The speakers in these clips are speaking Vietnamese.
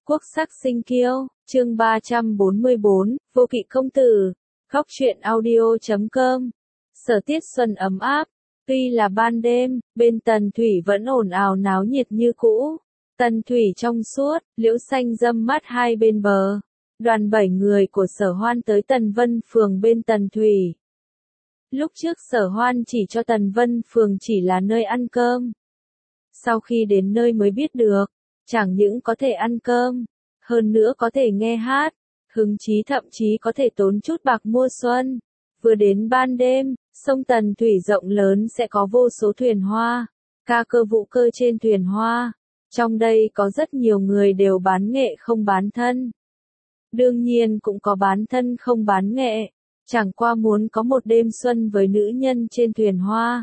Quốc sắc sinh kiêu, chương 344, vô kỵ công tử. Góc truyện audio.com. Sở tiết xuân ấm áp, tuy là ban đêm, bên Tần Thủy vẫn ồn ào náo nhiệt như cũ. Tần Thủy trong suốt, liễu xanh râm mát hai bên bờ. Đoàn 7 người của Sở Hoan tới Tần Vân Phường bên Tần Thủy. Lúc trước Sở Hoan chỉ cho Tần Vân Phường chỉ là nơi ăn cơm. Sau khi đến nơi mới biết được, chẳng những có thể ăn cơm, hơn nữa có thể nghe hát, hứng chí thậm chí có thể tốn chút bạc mua xuân. Vừa đến ban đêm, sông Tần Thủy rộng lớn sẽ có vô số thuyền hoa, ca cơ vũ cơ trên thuyền hoa. Trong đây có rất nhiều người đều bán nghệ không bán thân. Đương nhiên cũng có bán thân không bán nghệ, chẳng qua muốn có một đêm xuân với nữ nhân trên thuyền hoa.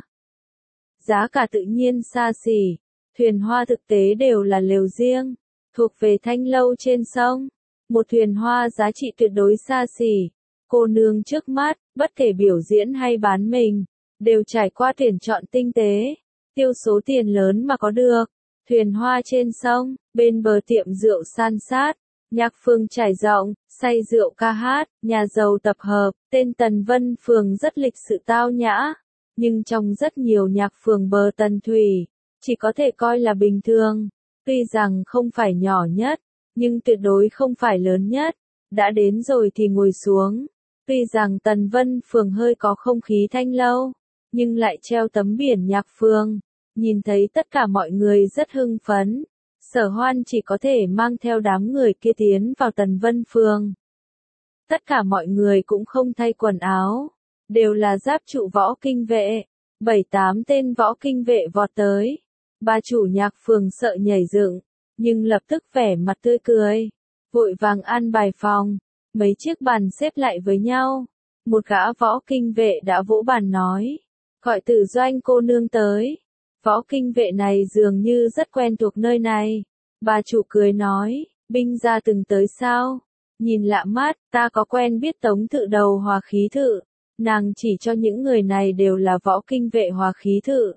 Giá cả tự nhiên xa xỉ, thuyền hoa thực tế đều là lều riêng, thuộc về thanh lâu trên sông. Một thuyền hoa giá trị tuyệt đối xa xỉ. Cô nương trước mắt, bất kể biểu diễn hay bán mình, đều trải qua tuyển chọn tinh tế, tiêu số tiền lớn mà có được. Thuyền hoa trên sông, bên bờ tiệm rượu san sát, nhạc phường trải rộng, say rượu ca hát, nhà giàu tập hợp, tên Tần Vân Phường rất lịch sự tao nhã. Nhưng trong rất nhiều nhạc phường bờ Tần Thủy, chỉ có thể coi là bình thường. Tuy rằng không phải nhỏ nhất, nhưng tuyệt đối không phải lớn nhất. Đã đến rồi thì ngồi xuống. Tuy rằng Tần Vân Phường hơi có không khí thanh lâu, nhưng lại treo tấm biển nhạc phường. Nhìn thấy tất cả mọi người rất hưng phấn. Sở Hoan chỉ có thể mang theo đám người kia tiến vào Tần Vân Phường. Tất cả mọi người cũng không thay quần áo, đều là giáp trụ võ kinh vệ. 7-8 tên võ kinh vệ vọt tới. Bà chủ nhạc phường sợ nhảy dựng, nhưng lập tức vẻ mặt tươi cười, vội vàng an bài phòng, mấy chiếc bàn xếp lại với nhau. Một gã võ kinh vệ đã vỗ bàn nói, gọi Tử Doanh cô nương tới. Võ kinh vệ này dường như rất quen thuộc nơi này. Bà chủ cười nói, binh gia từng tới sao? Nhìn lạ mắt, ta có quen biết Tống Thự Đầu Hòa Khí Thự. Nàng chỉ cho những người này đều là võ kinh vệ Hòa Khí Thự.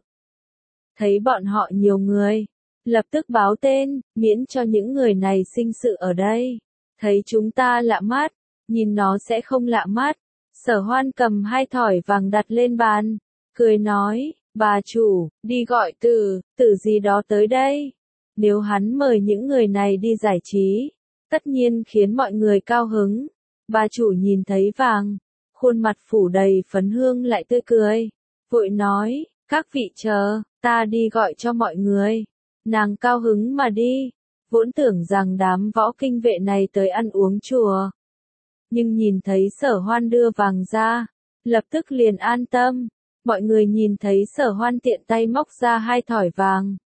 Thấy bọn họ nhiều người, lập tức báo tên, miễn cho những người này sinh sự ở đây. Thấy chúng ta lạ mắt, nhìn nó sẽ không lạ mắt. Sở Hoan cầm 2 thỏi vàng đặt lên bàn, cười nói, bà chủ, đi gọi tử gì đó tới đây. Nếu hắn mời những người này đi giải trí, tất nhiên khiến mọi người cao hứng. Bà chủ nhìn thấy vàng, khuôn mặt phủ đầy phấn hương lại tươi cười, vội nói, các vị chờ, ta đi gọi cho mọi người. Nàng cao hứng mà đi, vốn tưởng rằng đám võ kinh vệ này tới ăn uống chùa. Nhưng nhìn thấy Sở Hoan đưa vàng ra, lập tức liền an tâm. Mọi người nhìn thấy Sở Hoan tiện tay móc ra 2 thỏi vàng,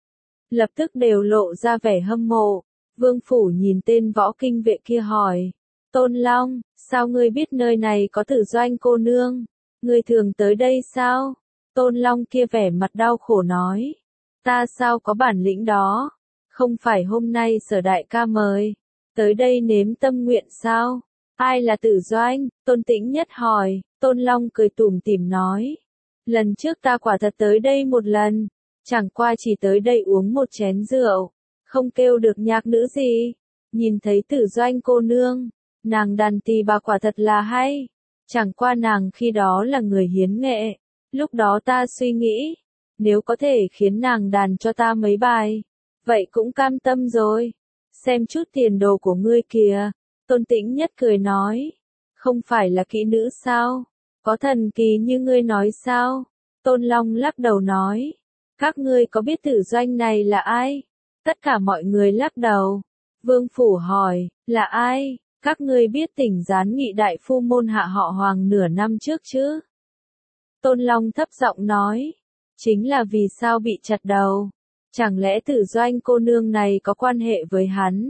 lập tức đều lộ ra vẻ hâm mộ. Vương Phủ nhìn tên võ kinh vệ kia hỏi, Tôn Long, sao ngươi biết nơi này có Tử Doanh cô nương? Ngươi thường tới đây sao? Tôn Long kia vẻ mặt đau khổ nói, ta sao có bản lĩnh đó? Không phải hôm nay Sở đại ca mời, tới đây nếm tâm nguyện sao? Ai là Tử Doanh? Tôn Tĩnh Nhất hỏi. Tôn Long cười tủm tỉm nói, lần trước ta quả thật tới đây một lần, chẳng qua chỉ tới đây uống một chén rượu, không kêu được nhạc nữ gì. Nhìn thấy Tử Doanh cô nương, nàng đàn tỳ bà quả thật là hay, chẳng qua nàng khi đó là người hiến nghệ. Lúc đó ta suy nghĩ, nếu có thể khiến nàng đàn cho ta mấy bài, vậy cũng cam tâm rồi. Xem chút tiền đồ của ngươi kìa. Tôn Tĩnh Nhất cười nói, không phải là kỹ nữ sao? Có thần kỳ như ngươi nói sao? Tôn Long lắc đầu nói, các ngươi có biết Tử Doanh này là ai? Tất cả mọi người lắc đầu. Vương Phủ hỏi, là ai? Các ngươi biết Tỉnh Gián Nghị đại phu môn hạ họ Hoàng nửa năm trước chứ? Tôn Long thấp giọng nói, chính là vì sao bị chặt đầu. Chẳng lẽ Tử Doanh cô nương này có quan hệ với hắn?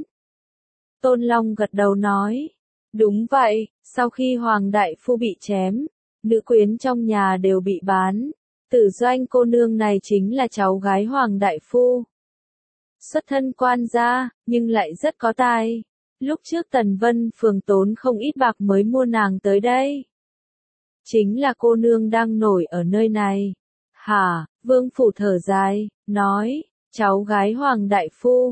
Tôn Long gật đầu nói, đúng vậy, sau khi Hoàng đại phu bị chém, nữ quyến trong nhà đều bị bán. Tử Doanh cô nương này chính là cháu gái Hoàng đại phu. Xuất thân quan gia, nhưng lại rất có tài. Lúc trước Tần Vân Phường tốn không ít bạc mới mua nàng tới đây. Chính là cô nương đang nổi ở nơi này. Hả? Vương Phủ thở dài, nói, cháu gái Hoàng đại phu.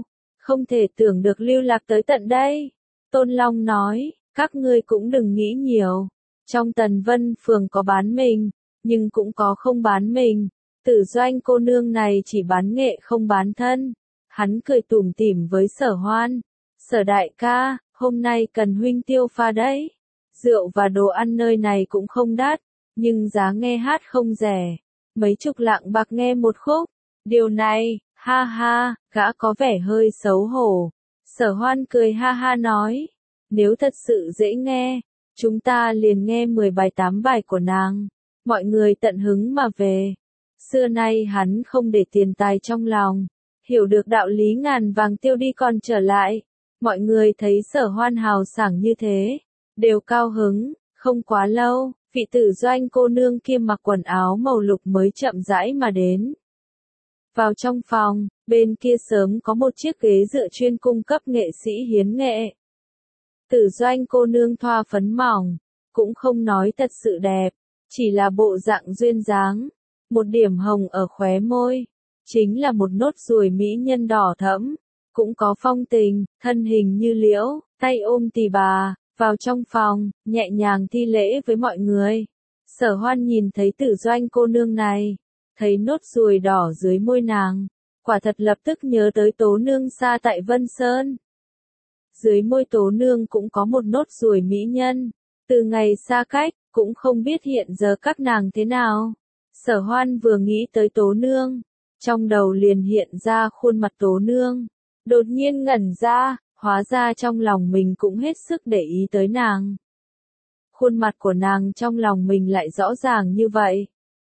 không thể tưởng được lưu lạc tới tận đây. Tôn Long nói, các ngươi cũng đừng nghĩ nhiều. Trong Tần Vân Phường có bán mình, nhưng cũng có không bán mình. Tử Doanh cô nương này chỉ bán nghệ không bán thân. Hắn cười tủm tỉm với Sở Hoan. Sở đại ca, hôm nay cần huynh tiêu pha đấy. Rượu và đồ ăn nơi này cũng không đắt, nhưng giá nghe hát không rẻ. Mấy chục lạng bạc nghe một khúc. Điều này, ha ha, gã có vẻ hơi xấu hổ. Sở Hoan cười ha ha nói, nếu thật sự dễ nghe, chúng ta liền nghe 10 bài 8 bài của nàng. Mọi người tận hứng mà về. Xưa nay hắn không để tiền tài trong lòng, hiểu được đạo lý ngàn vàng tiêu đi còn trở lại. Mọi người thấy Sở Hoan hào sảng như thế, đều cao hứng. Không quá lâu, vị Tử Doanh cô nương kia mặc quần áo màu lục mới chậm rãi mà đến. Vào trong phòng, bên kia sớm có một chiếc ghế dựa chuyên cung cấp nghệ sĩ hiến nghệ. Tử Doanh cô nương thoa phấn mỏng, cũng không nói thật sự đẹp, chỉ là bộ dạng duyên dáng, một điểm hồng ở khóe môi, chính là một nốt ruồi mỹ nhân đỏ thẫm, cũng có phong tình, thân hình như liễu, tay ôm tỳ bà, vào trong phòng, nhẹ nhàng thi lễ với mọi người. Sở Hoan nhìn thấy Tử Doanh cô nương này, thấy nốt ruồi đỏ dưới môi nàng, quả thật lập tức nhớ tới Tố Nương xa tại Vân Sơn. Dưới môi Tố Nương cũng có một nốt ruồi mỹ nhân, từ ngày xa cách, cũng không biết hiện giờ các nàng thế nào. Sở Hoan vừa nghĩ tới Tố Nương, trong đầu liền hiện ra khuôn mặt Tố Nương, đột nhiên ngẩn ra, hóa ra trong lòng mình cũng hết sức để ý tới nàng. Khuôn mặt của nàng trong lòng mình lại rõ ràng như vậy.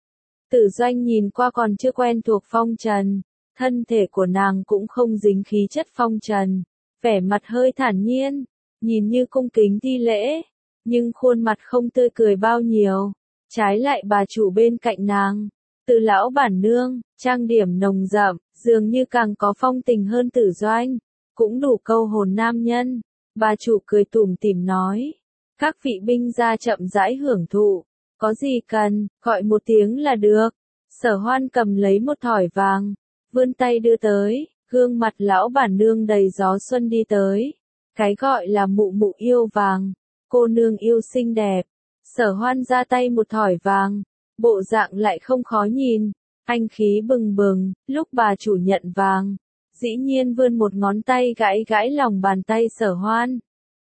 Tử Doanh nhìn qua còn chưa quen thuộc phong trần, thân thể của nàng cũng không dính khí chất phong trần, vẻ mặt hơi thản nhiên, nhìn như cung kính thi lễ, nhưng khuôn mặt không tươi cười bao nhiêu. Trái lại bà chủ bên cạnh nàng, Từ lão bản nương, trang điểm nồng đậm, dường như càng có phong tình hơn Tử Doanh, cũng đủ câu hồn nam nhân. Bà chủ cười tủm tỉm nói, các vị binh gia chậm rãi hưởng thụ, có gì cần, gọi một tiếng là được. Sở Hoan cầm lấy một thỏi vàng, vươn tay đưa tới, gương mặt lão bản nương đầy gió xuân đi tới. Cái gọi là mụ mụ yêu vàng, cô nương yêu xinh đẹp. Sở Hoan ra tay một thỏi vàng, bộ dạng lại không khó nhìn, anh khí bừng bừng. Lúc bà chủ nhận vàng, dĩ nhiên vươn một ngón tay gãi gãi lòng bàn tay Sở Hoan.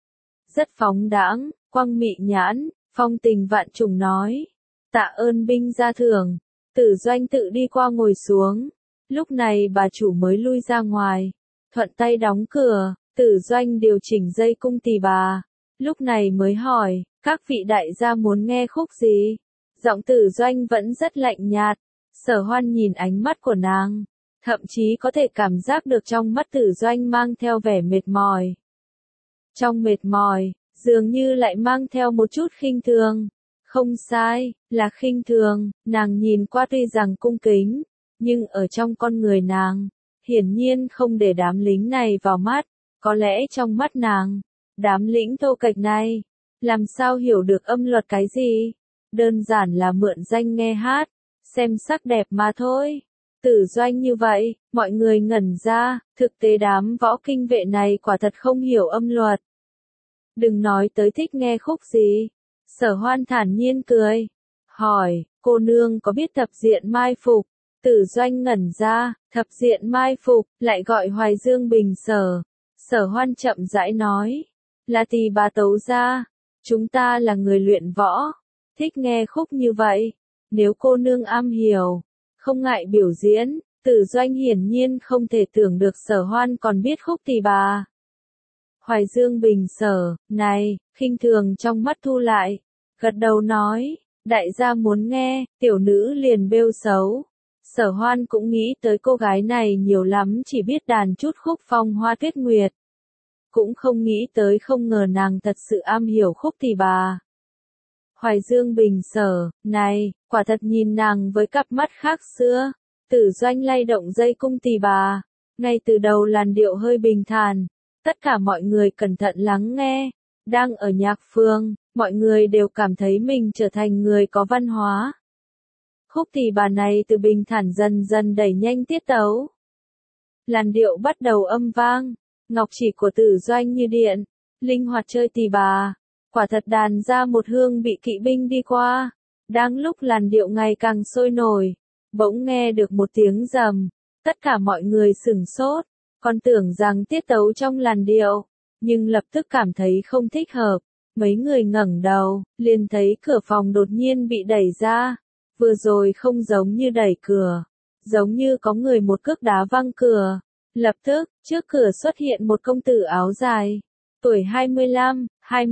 Rất phóng đãng, quang mị nhãn, phong tình vạn trùng nói, tạ ơn binh gia thưởng. Tử Doanh tự đi qua ngồi xuống, lúc này bà chủ mới lui ra ngoài, thuận tay đóng cửa. Tử Doanh điều chỉnh dây cung tỳ bà, lúc này mới hỏi, các vị đại gia muốn nghe khúc gì? Giọng Tử Doanh vẫn rất lạnh nhạt. Sở Hoan nhìn ánh mắt của nàng, thậm chí có thể cảm giác được trong mắt Tử Doanh mang theo vẻ mệt mỏi. Trong mệt mỏi, dường như lại mang theo một chút khinh thường. Không sai, là khinh thường. Nàng nhìn qua tuy rằng cung kính, nhưng ở trong con người nàng, hiển nhiên không để đám lính này vào mắt. Có lẽ trong mắt nàng, đám lính thô kệch này, làm sao hiểu được âm luật cái gì? Đơn giản là mượn danh nghe hát, xem sắc đẹp mà thôi. Tử Doanh như vậy, mọi người ngẩn ra, thực tế đám võ kinh vệ này quả thật không hiểu âm luật. Đừng nói tới thích nghe khúc gì. Sở Hoan thản nhiên cười, hỏi, cô nương có biết thập diện mai phục? Tử Doanh ngẩn ra, thập diện mai phục, lại gọi Hoài Dương Bình Sở. Sở Hoan chậm rãi nói, là tỳ bà tấu ra, chúng ta là người luyện võ, thích nghe khúc như vậy, nếu cô nương am hiểu, không ngại biểu diễn. Tử Doanh hiển nhiên không thể tưởng được Sở Hoan còn biết khúc tỳ bà. Hoài Dương Bình Sở, này, khinh thường trong mắt thu lại, gật đầu nói, đại gia muốn nghe, tiểu nữ liền bêu xấu. Sở Hoan cũng nghĩ tới cô gái này nhiều lắm chỉ biết đàn chút khúc Phong Hoa Tuyết Nguyệt. Cũng không nghĩ tới không ngờ nàng thật sự am hiểu khúc tỳ bà. Hoài Dương Bình Sở, này, quả thật nhìn nàng với cặp mắt khác xưa. Tử Doanh lay động dây cung tỳ bà, ngay từ đầu làn điệu hơi bình thản. Tất cả mọi người cẩn thận lắng nghe. Đang ở nhạc phương, mọi người đều cảm thấy mình trở thành người có văn hóa. Khúc tỳ bà này từ bình thản dần dần đẩy nhanh tiết tấu. Làn điệu bắt đầu âm vang, ngọc chỉ của Tử Doanh như điện, linh hoạt chơi tỳ bà, quả thật đàn ra một hương vị kỵ binh đi qua. Đang lúc làn điệu ngày càng sôi nổi, bỗng nghe được một tiếng rầm, tất cả mọi người sửng sốt, còn tưởng rằng tiết tấu trong làn điệu, nhưng lập tức cảm thấy không thích hợp. Mấy người ngẩng đầu, liền thấy cửa phòng đột nhiên bị đẩy ra. Vừa rồi không giống như đẩy cửa, giống như có người một cước đá văng cửa. Lập tức, trước cửa xuất hiện một công tử áo dài, tuổi 25,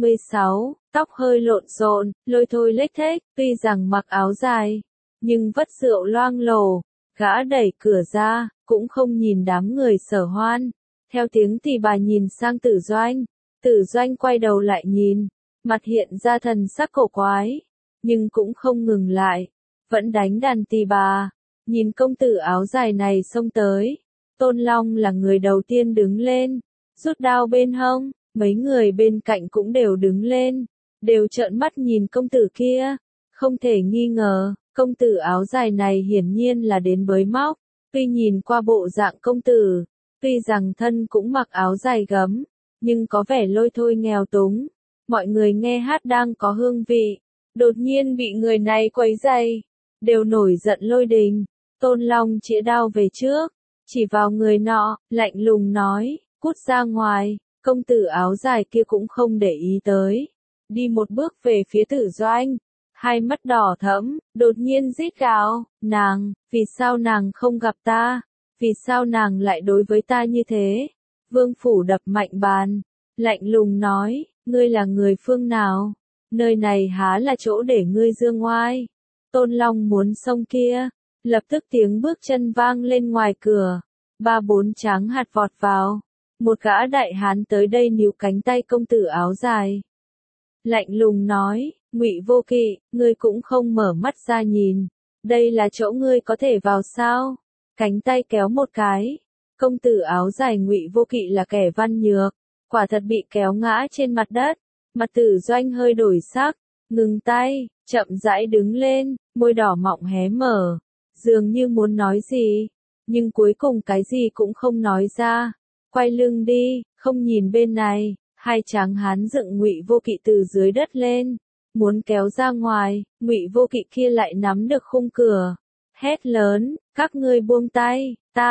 26, tóc hơi lộn xộn, lôi thôi lếch thếch, tuy rằng mặc áo dài, nhưng vất rượu loang lổ. Gã đẩy cửa ra, cũng không nhìn đám người Sở Hoan. Theo tiếng tỳ bà nhìn sang Tử Doanh, Tử Doanh quay đầu lại nhìn, mặt hiện ra thần sắc cổ quái, nhưng cũng không ngừng lại, vẫn đánh đàn tỳ bà. Nhìn công tử áo dài này xông tới, Tôn Long là người đầu tiên đứng lên, rút đao bên hông, mấy người bên cạnh cũng đều đứng lên, đều trợn mắt nhìn công tử kia. Không thể nghi ngờ, công tử áo dài này hiển nhiên là đến bới móc. Tuy nhìn qua bộ dạng công tử, tuy rằng thân cũng mặc áo dài gấm, nhưng có vẻ lôi thôi nghèo túng. Mọi người nghe hát đang có hương vị, đột nhiên bị người này quấy rầy, đều nổi giận lôi đình. Tôn Long chĩa đao về trước, chỉ vào người nọ, lạnh lùng nói, cút ra ngoài. Công tử áo dài kia cũng không để ý tới, đi một bước về phía Tử Doanh, hai mắt đỏ thẫm, đột nhiên rít gào, nàng, vì sao nàng không gặp ta, vì sao nàng lại đối với ta như thế? Vương Phủ đập mạnh bàn, lạnh lùng nói, ngươi là người phương nào? Nơi này há là chỗ để ngươi dương ngoai? Tôn Long muốn xông kia, lập tức tiếng bước chân vang lên ngoài cửa, 3-4 tráng hạt vọt vào. Một gã đại hán tới đây níu cánh tay công tử áo dài. Lạnh lùng nói, Ngụy Vô Kỵ, ngươi cũng không mở mắt ra nhìn, đây là chỗ ngươi có thể vào sao? Cánh tay kéo một cái, công tử áo dài Ngụy Vô Kỵ là kẻ văn nhược, quả thật bị kéo ngã trên mặt đất. Mặt Tử Doanh hơi đổi sắc, ngừng tay, chậm rãi đứng lên, môi đỏ mọng hé mở, dường như muốn nói gì, nhưng cuối cùng cái gì cũng không nói ra. Quay lưng đi, không nhìn bên này. Hai tráng hán dựng Ngụy Vô Kỵ từ dưới đất lên, muốn kéo ra ngoài. Ngụy Vô Kỵ kia lại nắm được khung cửa, hét lớn, các ngươi buông tay,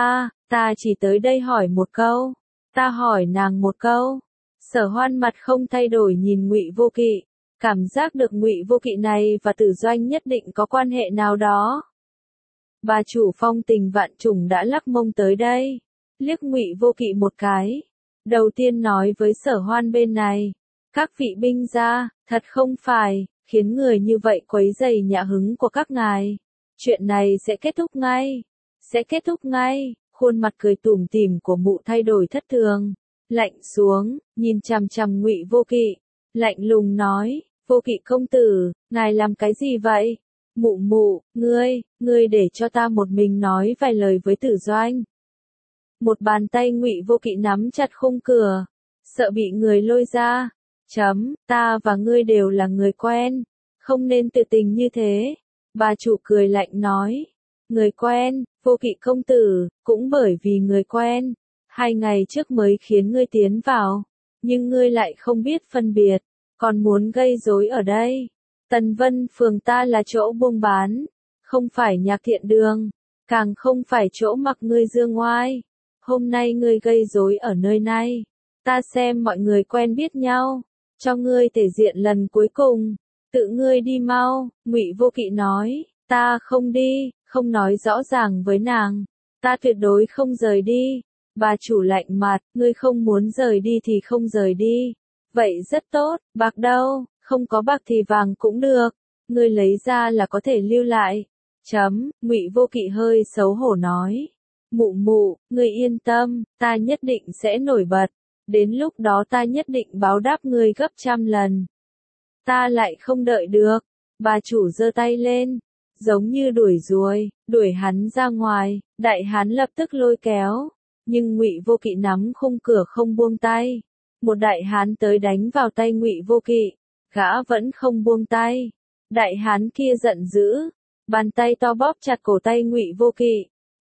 ta chỉ tới đây hỏi một câu, ta hỏi nàng một câu. Sở Hoan mặt không thay đổi nhìn Ngụy Vô Kỵ, cảm giác được Ngụy Vô Kỵ này và Tử Doanh nhất định có quan hệ nào đó. Bà chủ Phong Tình Vạn Trùng đã lắc mông tới đây, liếc Ngụy Vô Kỵ một cái, đầu tiên nói với Sở Hoan bên này, các vị binh gia, thật không phải, khiến người như vậy quấy rầy nhã hứng của các ngài. Chuyện này sẽ kết thúc ngay, khuôn mặt cười tủm tỉm của mụ thay đổi thất thường, lạnh xuống, nhìn chằm chằm Ngụy Vô Kỵ, lạnh lùng nói, Vô Kỵ công tử, ngài làm cái gì vậy? Mụ, ngươi để cho ta một mình nói vài lời với Tử Doanh. Một bàn tay Ngụy Vô Kỵ nắm chặt khung cửa, sợ bị người lôi ra. Ta và ngươi đều là người quen, không nên tự tình như thế. Bà chủ cười lạnh nói, người quen, Vô Kỵ công tử, cũng bởi vì người quen, 2 ngày trước mới khiến ngươi tiến vào, nhưng ngươi lại không biết phân biệt, còn muốn gây rối ở đây. Tần Vân phường ta là chỗ buôn bán, không phải nhạc thiện đường, càng không phải chỗ mặc ngươi dương ngoai. Hôm nay ngươi gây rối ở nơi này, ta xem mọi người quen biết nhau, cho ngươi thể diện lần cuối cùng, tự ngươi đi mau. Ngụy Vô Kỵ nói, ta không đi, không nói rõ ràng với nàng, ta tuyệt đối không rời đi. Bà chủ lạnh mặt, ngươi không muốn rời đi thì không rời đi, vậy rất tốt, bạc đâu, không có bạc thì vàng cũng được, ngươi lấy ra là có thể lưu lại. Ngụy Vô Kỵ hơi xấu hổ nói, mụ, ngươi yên tâm, ta nhất định sẽ nổi bật, đến lúc đó ta nhất định báo đáp ngươi gấp 100 lần. Ta lại không đợi được, bà chủ giơ tay lên, giống như đuổi ruồi, đuổi hắn ra ngoài. Đại hán lập tức lôi kéo, nhưng Ngụy Vô Kỵ nắm khung cửa không buông tay. Một đại hán tới đánh vào tay Ngụy Vô Kỵ, gã vẫn không buông tay. Đại hán kia giận dữ, bàn tay to bóp chặt cổ tay Ngụy Vô Kỵ,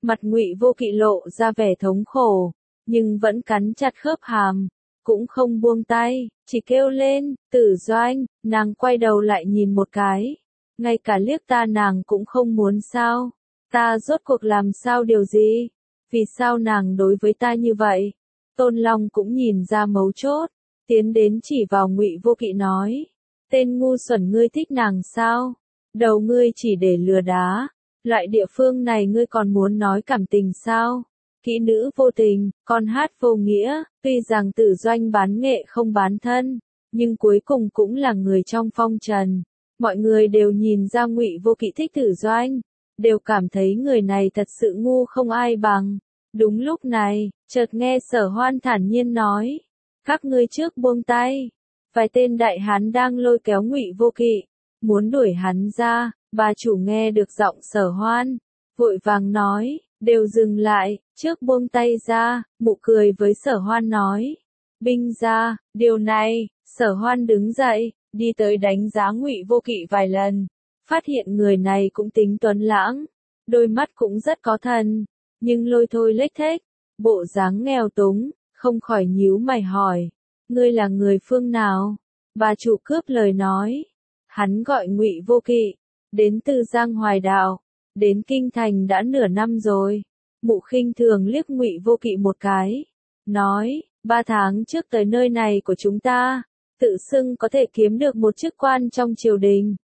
Mặt Ngụy Vô Kỵ lộ ra vẻ thống khổ, nhưng vẫn cắn chặt khớp hàm, cũng không buông tay, chỉ kêu lên, Tử Doanh. Nàng quay đầu lại nhìn một cái, ngay cả liếc ta nàng cũng không muốn sao? Ta rốt cuộc làm sao điều gì? Vì sao nàng đối với ta như vậy? Tôn Long cũng nhìn ra mấu chốt, tiến đến chỉ vào Ngụy Vô Kỵ nói, tên ngu xuẩn, ngươi thích nàng sao? Đầu ngươi chỉ để lừa đá, loại địa phương này ngươi còn muốn nói cảm tình sao? Kỹ nữ vô tình, con hát vô nghĩa. Tuy rằng Tử Doanh bán nghệ không bán thân, nhưng cuối cùng cũng là người trong phong trần. Mọi người đều nhìn ra Ngụy Vô Kỵ thích Tử Doanh, đều cảm thấy người này thật sự ngu không ai bằng. Đúng lúc này, chợt nghe Sở Hoan thản nhiên nói, các ngươi trước buông tay. Vài tên đại hán đang lôi kéo Ngụy Vô Kỵ, muốn đuổi hắn ra. Bà chủ nghe được giọng Sở Hoan, vội vàng nói, đều dừng lại, trước buông tay ra. Mụ cười với Sở Hoan nói, binh ra. Điều này, Sở Hoan đứng dậy, đi tới đánh giá Ngụy Vô Kỵ vài lần, phát hiện người này cũng tính tuấn lãng, đôi mắt cũng rất có thần, nhưng lôi thôi lếch thếch, bộ dáng nghèo túng, không khỏi nhíu mày hỏi, ngươi là người phương nào? Bà chủ cướp lời nói, hắn gọi Ngụy Vô Kỵ, đến từ Giang Hoài Đạo, đến kinh thành đã nửa năm rồi. Mụ khinh thường liếc Ngụy Vô Kỵ một cái, nói, 3 tháng trước tới nơi này của chúng ta, tự xưng có thể kiếm được một chức quan trong triều đình.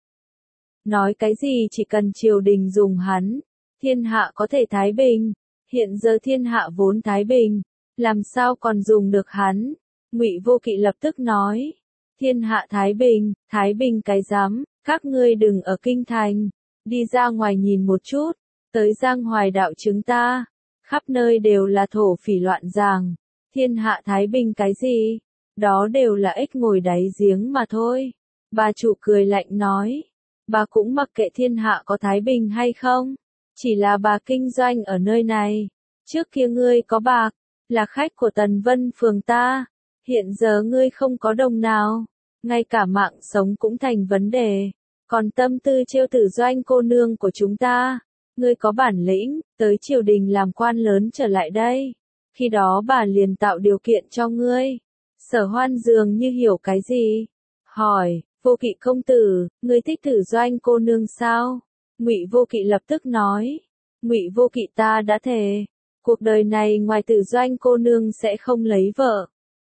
Nói cái gì chỉ cần triều đình dùng hắn, thiên hạ có thể thái bình. Hiện giờ thiên hạ vốn thái bình, làm sao còn dùng được hắn? Ngụy Vô Kỵ lập tức nói, thiên hạ thái bình cái rắm, các ngươi đừng ở kinh thành, đi ra ngoài nhìn một chút, tới Giang Hoài Đạo chúng ta, khắp nơi đều là thổ phỉ loạn giàng, thiên hạ thái bình cái gì? Đó đều là ếch ngồi đáy giếng mà thôi. Bà chủ cười lạnh nói, bà cũng mặc kệ thiên hạ có thái bình hay không, chỉ là bà kinh doanh ở nơi này. Trước kia ngươi có bạc, là khách của Tần Vân Phường ta, hiện giờ ngươi không có đồng nào, ngay cả mạng sống cũng thành vấn đề, còn tâm tư trêu Tử Doanh cô nương của chúng ta. Ngươi có bản lĩnh, tới triều đình làm quan lớn trở lại đây, khi đó bà liền tạo điều kiện cho ngươi. Sở Hoan dường như hiểu cái gì, hỏi, Vô Kỵ công tử, ngươi thích Tử Doanh cô nương sao? Ngụy Vô Kỵ lập tức nói, Ngụy Vô Kỵ ta đã thề, cuộc đời này ngoài Tử Doanh cô nương sẽ không lấy vợ.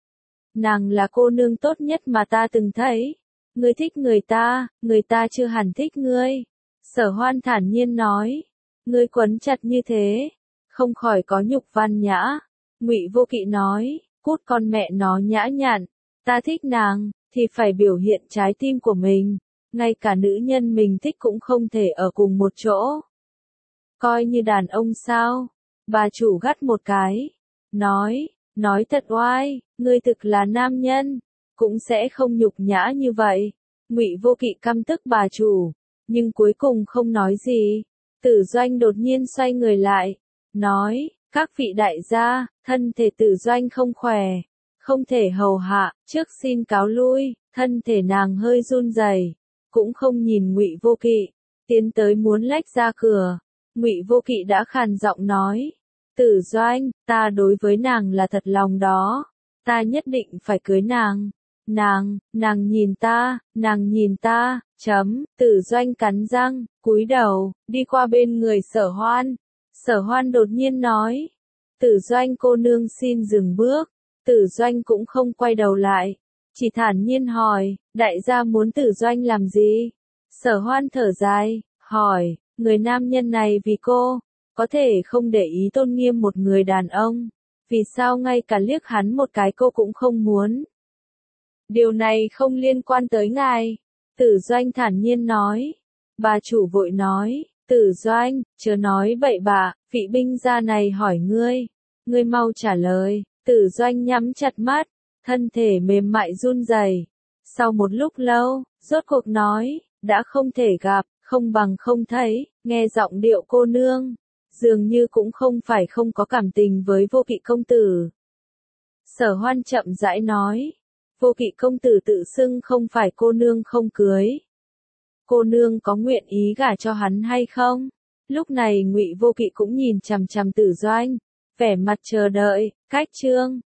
Nàng là cô nương tốt nhất mà ta từng thấy. Ngươi thích người ta chưa hẳn thích ngươi. Sở Hoan thản nhiên nói, ngươi quấn chặt như thế, không khỏi có nhục văn nhã. Ngụy Vô Kỵ nói, cút con mẹ nó nhã nhặn, ta thích nàng, thì phải biểu hiện trái tim của mình, ngay cả nữ nhân mình thích cũng không thể ở cùng một chỗ. Coi như đàn ông sao? Bà chủ gắt một cái, nói thật oai, ngươi thực là nam nhân, cũng sẽ không nhục nhã như vậy. Ngụy Vô Kỵ căm tức bà chủ, nhưng cuối cùng không nói gì. Tử Doanh đột nhiên xoay người lại, nói, các vị đại gia, thân thể Tử Doanh không khỏe, không thể hầu hạ, trước xin cáo lui. Thân thể nàng hơi run rẩy, cũng không nhìn Ngụy Vô Kỵ, tiến tới muốn lách ra cửa. Ngụy Vô Kỵ đã khàn giọng nói, Tử Doanh, ta đối với nàng là thật lòng đó, ta nhất định phải cưới nàng. Nàng nhìn ta, Tử Doanh cắn răng, cúi đầu, đi qua bên người Sở Hoan. Sở Hoan đột nhiên nói, Tử Doanh cô nương xin dừng bước. Tử Doanh cũng không quay đầu lại, chỉ thản nhiên hỏi, đại gia muốn Tử Doanh làm gì? Sở Hoan thở dài, hỏi, người nam nhân này vì cô, có thể không để ý tôn nghiêm một người đàn ông, vì sao ngay cả liếc hắn một cái cô cũng không muốn? Điều này không liên quan tới ngài. Tử Doanh thản nhiên nói. Bà chủ vội nói, Tử Doanh, chớ nói bậy bạ, vị binh gia này hỏi ngươi mau trả lời. Tử Doanh nhắm chặt mắt, thân thể mềm mại run rẩy. Sau một lúc lâu, rốt cuộc nói, đã không thể gặp, không bằng không thấy. Nghe giọng điệu cô nương, dường như cũng không phải không có cảm tình với Vô Kỵ công tử. Sở Hoan chậm rãi nói, Vô Kỵ công tử tự xưng không phải cô nương không cưới. Cô nương có nguyện ý gả cho hắn hay không? Lúc này Ngụy Vô Kỵ cũng nhìn chằm chằm Tử Doanh, vẻ mặt chờ đợi, cách chương